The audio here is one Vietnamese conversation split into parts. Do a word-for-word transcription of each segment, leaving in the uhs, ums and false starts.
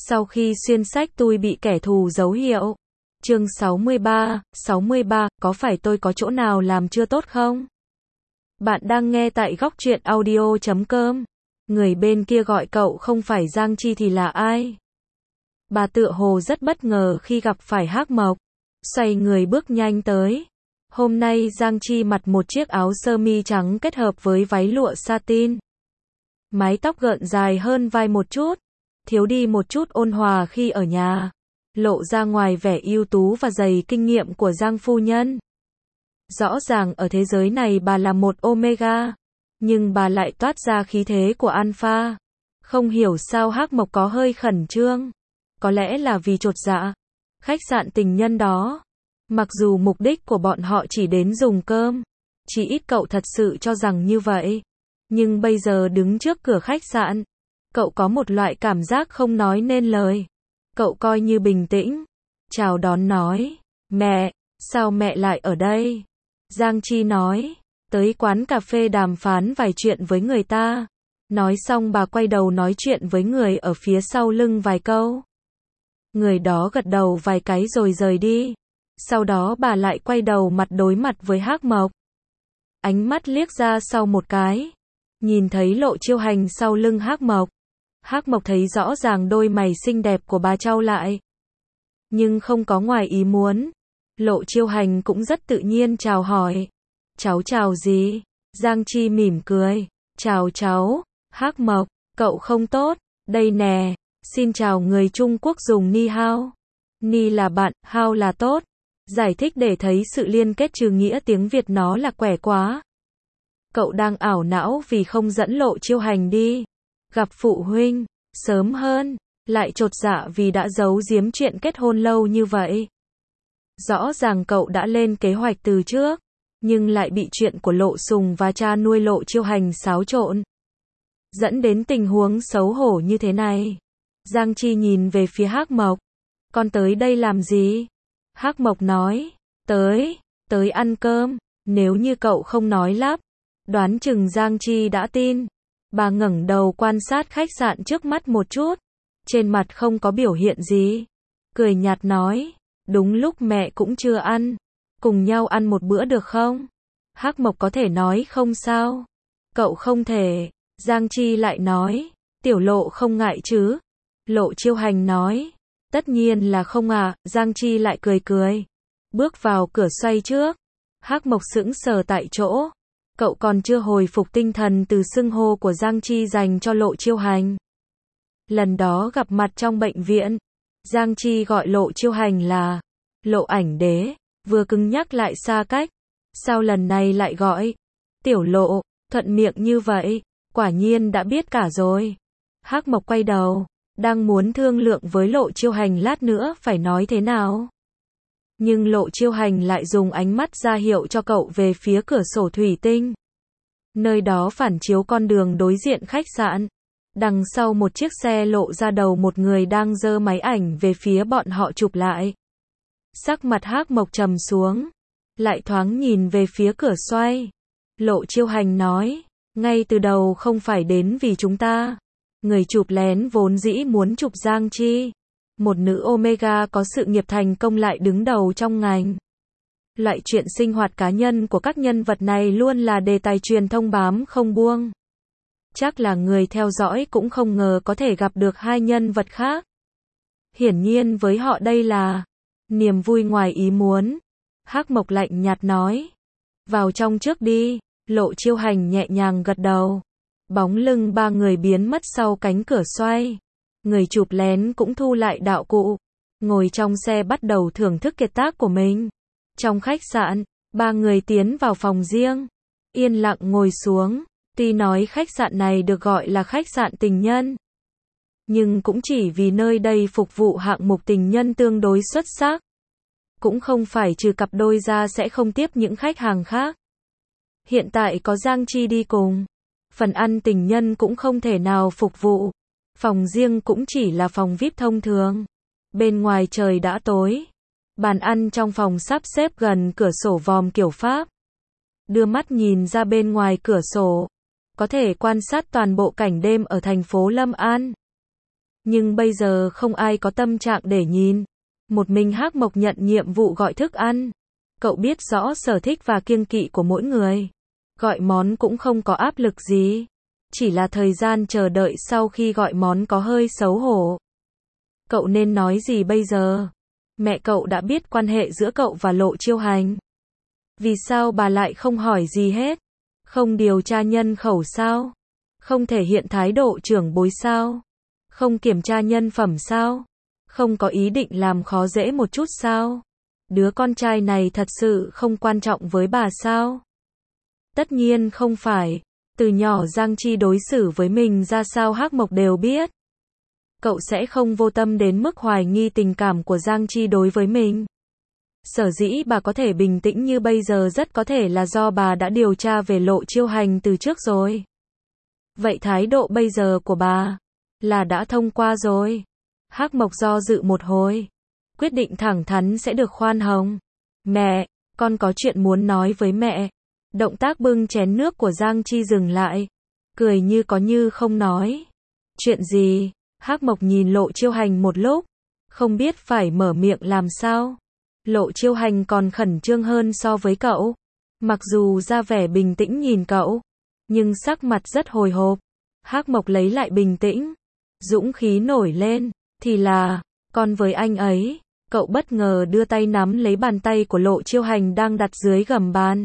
Sau khi xuyên sách tui bị kẻ thù dấu hiệu. Chương sáu mươi ba, sáu mươi ba, có phải tôi có chỗ nào làm chưa tốt không? Bạn đang nghe tại góc truyện audio chấm com. Người bên kia gọi cậu không phải Giang Chi thì là ai? Bà tựa hồ rất bất ngờ khi gặp phải Hắc Mộc. Xoay người bước nhanh tới. Hôm nay Giang Chi mặc một chiếc áo sơ mi trắng kết hợp với váy lụa satin. Mái tóc gợn dài hơn vai một chút, thiếu đi một chút ôn hòa khi ở nhà, lộ ra ngoài vẻ ưu tú và dày kinh nghiệm của Giang phu nhân. Rõ ràng ở thế giới này bà là một Omega, nhưng bà lại toát ra khí thế của Alpha. Không hiểu sao Hắc Mộc có hơi khẩn trương, có lẽ là vì chột dạ. Khách sạn tình nhân đó, mặc dù mục đích của bọn họ chỉ đến dùng cơm, chỉ ít cậu thật sự cho rằng như vậy. Nhưng bây giờ đứng trước cửa khách sạn, cậu có một loại cảm giác không nói nên lời. Cậu coi như bình tĩnh, chào đón nói, mẹ, sao mẹ lại ở đây? Giang Chi nói, tới quán cà phê đàm phán vài chuyện với người ta. Nói xong bà quay đầu nói chuyện với người ở phía sau lưng vài câu. Người đó gật đầu vài cái rồi rời đi. Sau đó bà lại quay đầu mặt đối mặt với Hắc Mộc. Ánh mắt liếc ra sau một cái, nhìn thấy Lộ Chiêu Hành sau lưng Hắc Mộc. Hắc Mộc thấy rõ ràng đôi mày xinh đẹp của bà trao lại, nhưng không có ngoài ý muốn. Lộ Chiêu Hành cũng rất tự nhiên chào hỏi. Cháu chào gì? Giang Chi mỉm cười. Chào cháu. Hắc Mộc, cậu không tốt. Đây nè, xin chào người Trung Quốc dùng ni hao. Ni là bạn, hao là tốt. Giải thích để thấy sự liên kết trừ nghĩa tiếng Việt nó là quẻ quá. Cậu đang ảo não vì không dẫn Lộ Chiêu Hành đi gặp phụ huynh sớm hơn, lại chột dạ vì đã giấu giếm chuyện kết hôn lâu như vậy. Rõ ràng cậu đã lên kế hoạch từ trước, nhưng lại bị chuyện của Lộ Sùng và cha nuôi Lộ Chiêu Hành xáo trộn, dẫn đến tình huống xấu hổ như thế này. Giang Chi nhìn về phía Hắc Mộc. Con tới đây làm gì? Hắc Mộc nói, tới, tới ăn cơm. Nếu như cậu không nói lắp, đoán chừng Giang Chi đã tin. Bà ngẩng đầu quan sát khách sạn trước mắt một chút, trên mặt không có biểu hiện gì, cười nhạt nói, đúng lúc mẹ cũng chưa ăn, cùng nhau ăn một bữa được không? Hắc Mộc có thể nói không sao? Cậu không thể. Giang Chi lại nói, tiểu Lộ không ngại chứ? Lộ Chiêu Hành nói, tất nhiên là không à. Giang Chi lại cười cười, bước vào cửa xoay trước. Hắc Mộc sững sờ tại chỗ. Cậu còn chưa hồi phục tinh thần từ xưng hô của Giang Chi dành cho Lộ Chiêu Hành. Lần đó gặp mặt trong bệnh viện, Giang Chi gọi Lộ Chiêu Hành là Lộ Ảnh Đế, vừa cứng nhắc lại xa cách. Sao lần này lại gọi tiểu Lộ, thuận miệng như vậy, quả nhiên đã biết cả rồi. Hắc Mộc quay đầu, đang muốn thương lượng với Lộ Chiêu Hành lát nữa phải nói thế nào. Nhưng Lộ Chiêu Hành lại dùng ánh mắt ra hiệu cho cậu về phía cửa sổ thủy tinh. Nơi đó phản chiếu con đường đối diện khách sạn. Đằng sau một chiếc xe lộ ra đầu một người đang giơ máy ảnh về phía bọn họ chụp lại. Sắc mặt Hắc Mộc trầm xuống, lại thoáng nhìn về phía cửa xoay. Lộ Chiêu Hành nói, ngay từ đầu không phải đến vì chúng ta. Người chụp lén vốn dĩ muốn chụp Giang Chi, một nữ Omega có sự nghiệp thành công lại đứng đầu trong ngành. Loại chuyện sinh hoạt cá nhân của các nhân vật này luôn là đề tài truyền thông bám không buông. Chắc là người theo dõi cũng không ngờ có thể gặp được hai nhân vật khác. Hiển nhiên với họ đây là niềm vui ngoài ý muốn. Hắc Mộc lạnh nhạt nói, vào trong trước đi. Lộ Chiêu Hành nhẹ nhàng gật đầu. Bóng lưng ba người biến mất sau cánh cửa xoay. Người chụp lén cũng thu lại đạo cụ, ngồi trong xe bắt đầu thưởng thức kiệt tác của mình. Trong khách sạn, ba người tiến vào phòng riêng, yên lặng ngồi xuống. Tuy nói khách sạn này được gọi là khách sạn tình nhân, nhưng cũng chỉ vì nơi đây phục vụ hạng mục tình nhân tương đối xuất sắc. Cũng không phải trừ cặp đôi ra sẽ không tiếp những khách hàng khác. Hiện tại có Giang Chi đi cùng, phần ăn tình nhân cũng không thể nào phục vụ. Phòng riêng cũng chỉ là phòng vi ai pi thông thường. Bên ngoài trời đã tối. Bàn ăn trong phòng sắp xếp gần cửa sổ vòm kiểu Pháp. Đưa mắt nhìn ra bên ngoài cửa sổ, có thể quan sát toàn bộ cảnh đêm ở thành phố Lâm An. Nhưng bây giờ không ai có tâm trạng để nhìn. Một mình Hắc Mộc nhận nhiệm vụ gọi thức ăn. Cậu biết rõ sở thích và kiêng kỵ của mỗi người. Gọi món cũng không có áp lực gì. Chỉ là thời gian chờ đợi sau khi gọi món có hơi xấu hổ. Cậu nên nói gì bây giờ? Mẹ cậu đã biết quan hệ giữa cậu và Lộ Chiêu Hành. Vì sao bà lại không hỏi gì hết? Không điều tra nhân khẩu sao? Không thể hiện thái độ trưởng bối sao? Không kiểm tra nhân phẩm sao? Không có ý định làm khó dễ một chút sao? Đứa con trai này thật sự không quan trọng với bà sao? Tất nhiên không phải. Từ nhỏ Giang Chi đối xử với mình ra sao Hắc Mộc đều biết. Cậu sẽ không vô tâm đến mức hoài nghi tình cảm của Giang Chi đối với mình. Sở dĩ bà có thể bình tĩnh như bây giờ rất có thể là do bà đã điều tra về Lộ Chiêu Hành từ trước rồi. Vậy thái độ bây giờ của bà là đã thông qua rồi. Hắc Mộc do dự một hồi, quyết định thẳng thắn sẽ được khoan hồng. Mẹ, con có chuyện muốn nói với mẹ. Động tác bưng chén nước của Giang Chi dừng lại, cười như có như không nói. Chuyện gì? Hắc Mộc nhìn Lộ Chiêu Hành một lúc, không biết phải mở miệng làm sao. Lộ Chiêu Hành còn khẩn trương hơn so với cậu. Mặc dù ra vẻ bình tĩnh nhìn cậu, nhưng sắc mặt rất hồi hộp. Hắc Mộc lấy lại bình tĩnh, dũng khí nổi lên, thì là, con với anh ấy. Cậu bất ngờ đưa tay nắm lấy bàn tay của Lộ Chiêu Hành đang đặt dưới gầm bàn.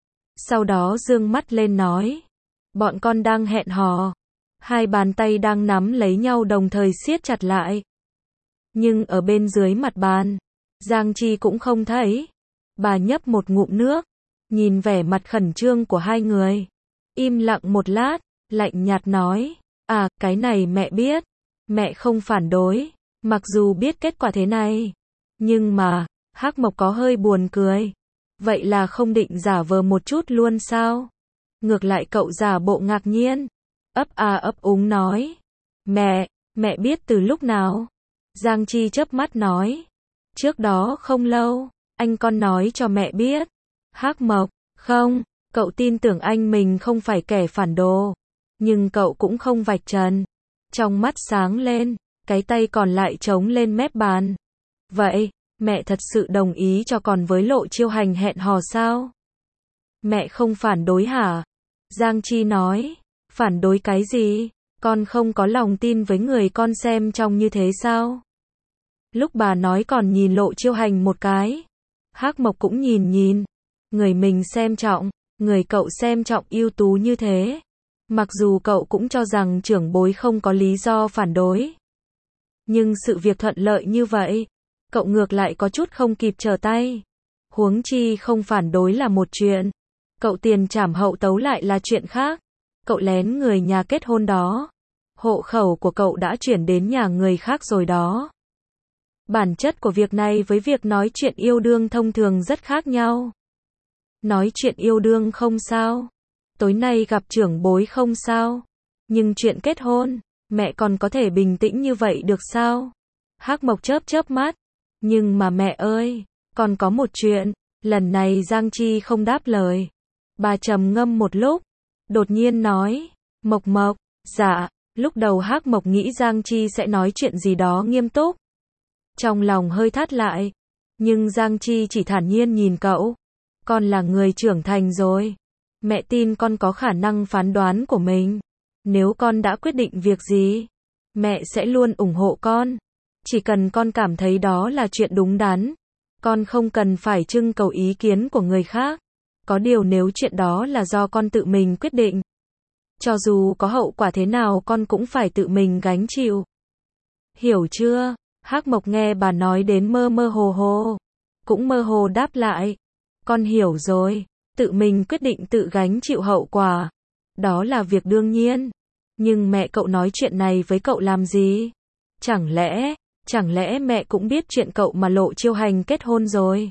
Sau đó dương mắt lên nói, bọn con đang hẹn hò. Hai bàn tay đang nắm lấy nhau đồng thời siết chặt lại. Nhưng ở bên dưới mặt bàn, Giang Chi cũng không thấy. Bà nhấp một ngụm nước, nhìn vẻ mặt khẩn trương của hai người. Im lặng một lát, lạnh nhạt nói, à, cái này mẹ biết. Mẹ không phản đối, mặc dù biết kết quả thế này. Nhưng mà, Hắc Mộc có hơi buồn cười. Vậy là không định giả vờ một chút luôn sao? Ngược lại cậu giả bộ ngạc nhiên. Ấp à ấp úng nói. Mẹ, mẹ biết từ lúc nào? Giang Chi chớp mắt nói. Trước đó không lâu, anh con nói cho mẹ biết. Hắc Mộc, không, cậu tin tưởng anh mình không phải kẻ phản đồ. Nhưng cậu cũng không vạch trần. Trong mắt sáng lên, cái tay còn lại chống lên mép bàn. Vậy, mẹ thật sự đồng ý cho con với Lộ Chiêu Hành hẹn hò sao? Mẹ không phản đối hả? Giang Chi nói. Phản đối cái gì? Con không có lòng tin với người con xem trong như thế sao? Lúc bà nói còn nhìn Lộ Chiêu Hành một cái. Hắc Mộc cũng nhìn nhìn. Người mình xem trọng, người cậu xem trọng ưu tú như thế. Mặc dù cậu cũng cho rằng trưởng bối không có lý do phản đối. Nhưng sự việc thuận lợi như vậy, cậu ngược lại có chút không kịp trở tay. Huống chi không phản đối là một chuyện. Cậu tiền trảm hậu tấu lại là chuyện khác. Cậu lén người nhà kết hôn đó. Hộ khẩu của cậu đã chuyển đến nhà người khác rồi đó. Bản chất của việc này với việc nói chuyện yêu đương thông thường rất khác nhau. Nói chuyện yêu đương không sao. Tối nay gặp trưởng bối không sao. Nhưng chuyện kết hôn, mẹ còn có thể bình tĩnh như vậy được sao? Hắc Mộc chớp chớp mắt. Nhưng mà mẹ ơi, còn có một chuyện. Lần này Giang Chi không đáp lời. Bà trầm ngâm một lúc, đột nhiên nói, Mộc Mộc, dạ. Lúc đầu Hắc Mộc nghĩ Giang Chi sẽ nói chuyện gì đó nghiêm túc. Trong lòng hơi thắt lại. Nhưng Giang Chi chỉ thản nhiên nhìn cậu. Con là người trưởng thành rồi. Mẹ tin con có khả năng phán đoán của mình. Nếu con đã quyết định việc gì, mẹ sẽ luôn ủng hộ con. Chỉ cần con cảm thấy đó là chuyện đúng đắn. Con không cần phải trưng cầu ý kiến của người khác. Có điều nếu chuyện đó là do con tự mình quyết định, cho dù có hậu quả thế nào con cũng phải tự mình gánh chịu. Hiểu chưa? Hắc Mộc nghe bà nói đến mơ mơ hồ hồ. Cũng mơ hồ đáp lại. Con hiểu rồi. Tự mình quyết định tự gánh chịu hậu quả. Đó là việc đương nhiên. Nhưng mẹ cậu nói chuyện này với cậu làm gì? Chẳng lẽ, chẳng lẽ mẹ cũng biết chuyện cậu mà Lộ Chiêu Hành kết hôn rồi?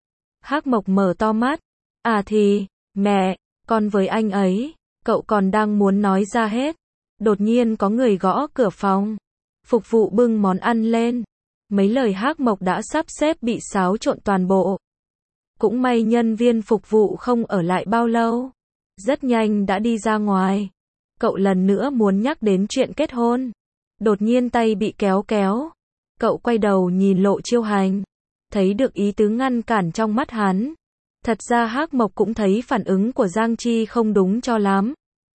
Hắc Mộc mở to mắt. À thì, mẹ, con với anh ấy, cậu còn đang muốn nói ra hết. Đột nhiên có người gõ cửa phòng. Phục vụ bưng món ăn lên. Mấy lời Hắc Mộc đã sắp xếp bị xáo trộn toàn bộ. Cũng may nhân viên phục vụ không ở lại bao lâu. Rất nhanh đã đi ra ngoài. Cậu lần nữa muốn nhắc đến chuyện kết hôn. Đột nhiên tay bị kéo kéo. Cậu quay đầu nhìn Lộ Chiêu Hành. Thấy được ý tứ ngăn cản trong mắt hắn. Thật ra Hắc Mộc cũng thấy phản ứng của Giang Chi không đúng cho lắm.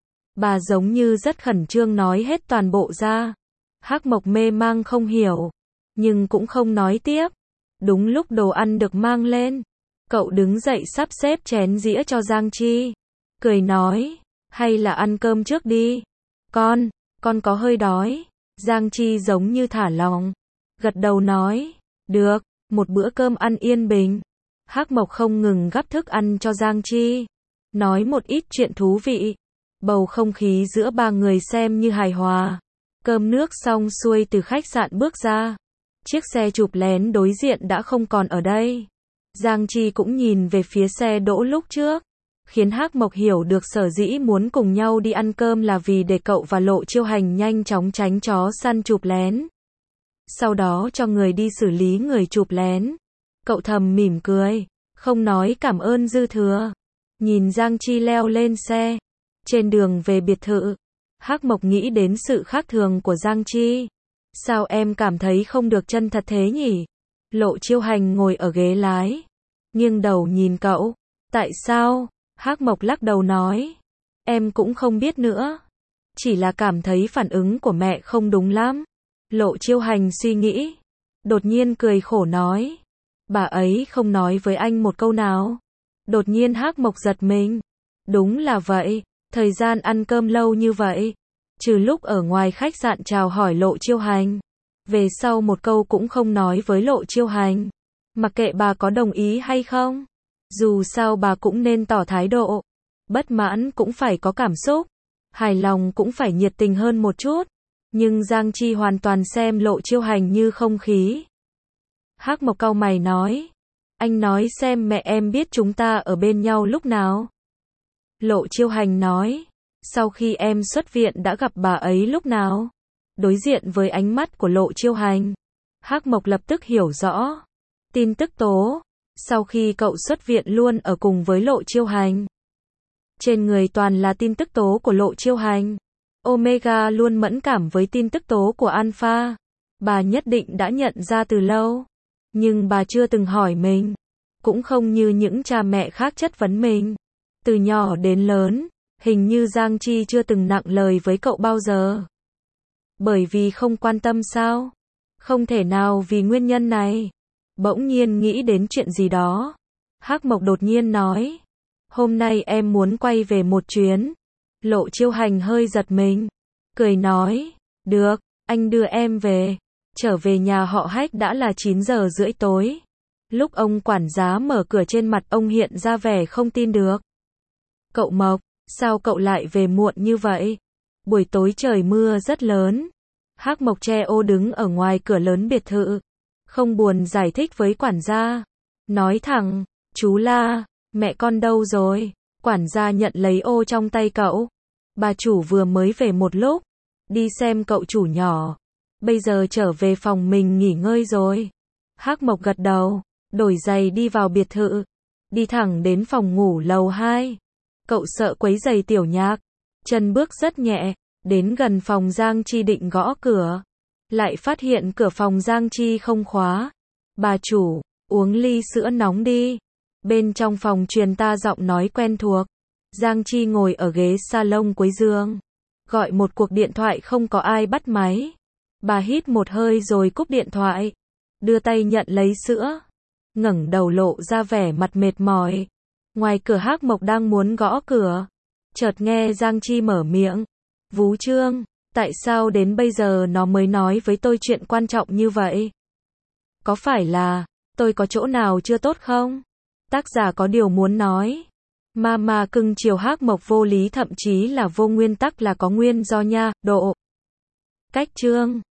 Bà giống như rất khẩn trương nói hết toàn bộ ra. Hắc Mộc mê mang không hiểu. Nhưng cũng không nói tiếp. Đúng lúc đồ ăn được mang lên. Cậu đứng dậy sắp xếp chén dĩa cho Giang Chi. Cười nói. Hay là ăn cơm trước đi. Con, con có hơi đói. Giang Chi giống như thả lỏng. Gật đầu nói. Được, một bữa cơm ăn yên bình. Hắc Mộc không ngừng gắp thức ăn cho Giang Chi. Nói một ít chuyện thú vị. Bầu không khí giữa ba người xem như hài hòa. Cơm nước xong xuôi từ khách sạn bước ra. Chiếc xe chụp lén đối diện đã không còn ở đây. Giang Chi cũng nhìn về phía xe đỗ lúc trước. Khiến Hắc Mộc hiểu được sở dĩ muốn cùng nhau đi ăn cơm là vì để cậu và Lộ Chiêu Hành nhanh chóng tránh chó săn chụp lén. Sau đó cho người đi xử lý người chụp lén. Cậu thầm mỉm cười, không nói cảm ơn dư thừa. Nhìn Giang Chi leo lên xe. Trên đường về biệt thự, Hắc Mộc nghĩ đến sự khác thường của Giang Chi. Sao em cảm thấy không được chân thật thế nhỉ? Lộ Chiêu Hành ngồi ở ghế lái. Nghiêng đầu nhìn cậu. Tại sao? Hắc Mộc lắc đầu nói. Em cũng không biết nữa. Chỉ là cảm thấy phản ứng của mẹ không đúng lắm. Lộ Chiêu Hành suy nghĩ. Đột nhiên cười khổ nói. Bà ấy không nói với anh một câu nào. Đột nhiên Hắc Mộc giật mình. Đúng là vậy. Thời gian ăn cơm lâu như vậy. Trừ lúc ở ngoài khách sạn chào hỏi Lộ Chiêu Hành. Về sau một câu cũng không nói với Lộ Chiêu Hành. Mặc kệ bà có đồng ý hay không. Dù sao bà cũng nên tỏ thái độ. Bất mãn cũng phải có cảm xúc. Hài lòng cũng phải nhiệt tình hơn một chút. Nhưng Giang Chi hoàn toàn xem Lộ Chiêu Hành như không khí. Hắc Mộc cau mày nói. Anh nói xem mẹ em biết chúng ta ở bên nhau lúc nào. Lộ Chiêu Hành nói. Sau khi em xuất viện đã gặp bà ấy lúc nào. Đối diện với ánh mắt của Lộ Chiêu Hành. Hắc Mộc lập tức hiểu rõ. Tin tức tố. Sau khi cậu xuất viện luôn ở cùng với Lộ Chiêu Hành. Trên người toàn là tin tức tố của Lộ Chiêu Hành. Omega luôn mẫn cảm với tin tức tố của Alpha. Bà nhất định đã nhận ra từ lâu. Nhưng bà chưa từng hỏi mình. Cũng không như những cha mẹ khác chất vấn mình. Từ nhỏ đến lớn, hình như Giang Chi chưa từng nặng lời với cậu bao giờ. Bởi vì không quan tâm sao? Không thể nào vì nguyên nhân này. Bỗng nhiên nghĩ đến chuyện gì đó. Hắc Mộc đột nhiên nói. Hôm nay em muốn quay về một chuyến. Lộ Chiêu Hành hơi giật mình. Cười nói. Được, anh đưa em về. Trở về nhà họ Hách đã là chín giờ rưỡi tối. Lúc ông quản gia mở cửa trên mặt ông hiện ra vẻ không tin được. Cậu Mộc, sao cậu lại về muộn như vậy? Buổi tối trời mưa rất lớn. Hắc Mộc che ô đứng ở ngoài cửa lớn biệt thự. Không buồn giải thích với quản gia. Nói thẳng, chú La, mẹ con đâu rồi? Quản gia nhận lấy ô trong tay cậu. Bà chủ vừa mới về một lúc. Đi xem cậu chủ nhỏ. Bây giờ trở về phòng mình nghỉ ngơi rồi. Hắc Mộc gật đầu, đổi giày đi vào biệt thự. Đi thẳng đến phòng ngủ lầu hai. Cậu sợ quấy giày Tiểu Nhạc. Chân bước rất nhẹ. Đến gần phòng Giang Chi định gõ cửa. Lại phát hiện cửa phòng Giang Chi không khóa. Bà chủ, uống ly sữa nóng đi. Bên trong phòng truyền ta giọng nói quen thuộc. Giang Chi ngồi ở ghế salon cuối giường. Gọi một cuộc điện thoại không có ai bắt máy. Bà hít một hơi rồi cúp điện thoại. Đưa tay nhận lấy sữa. Ngẩng đầu lộ ra vẻ mặt mệt mỏi. Ngoài cửa Hắc Mộc đang muốn gõ cửa. Chợt nghe Giang Chi mở miệng. Vú Trương, tại sao đến bây giờ nó mới nói với tôi chuyện quan trọng như vậy? Có phải là, tôi có chỗ nào chưa tốt không? Tác giả có điều muốn nói. Mama cưng chiều Hắc Mộc vô lý thậm chí là vô nguyên tắc là có nguyên do nha, độ. Cách chương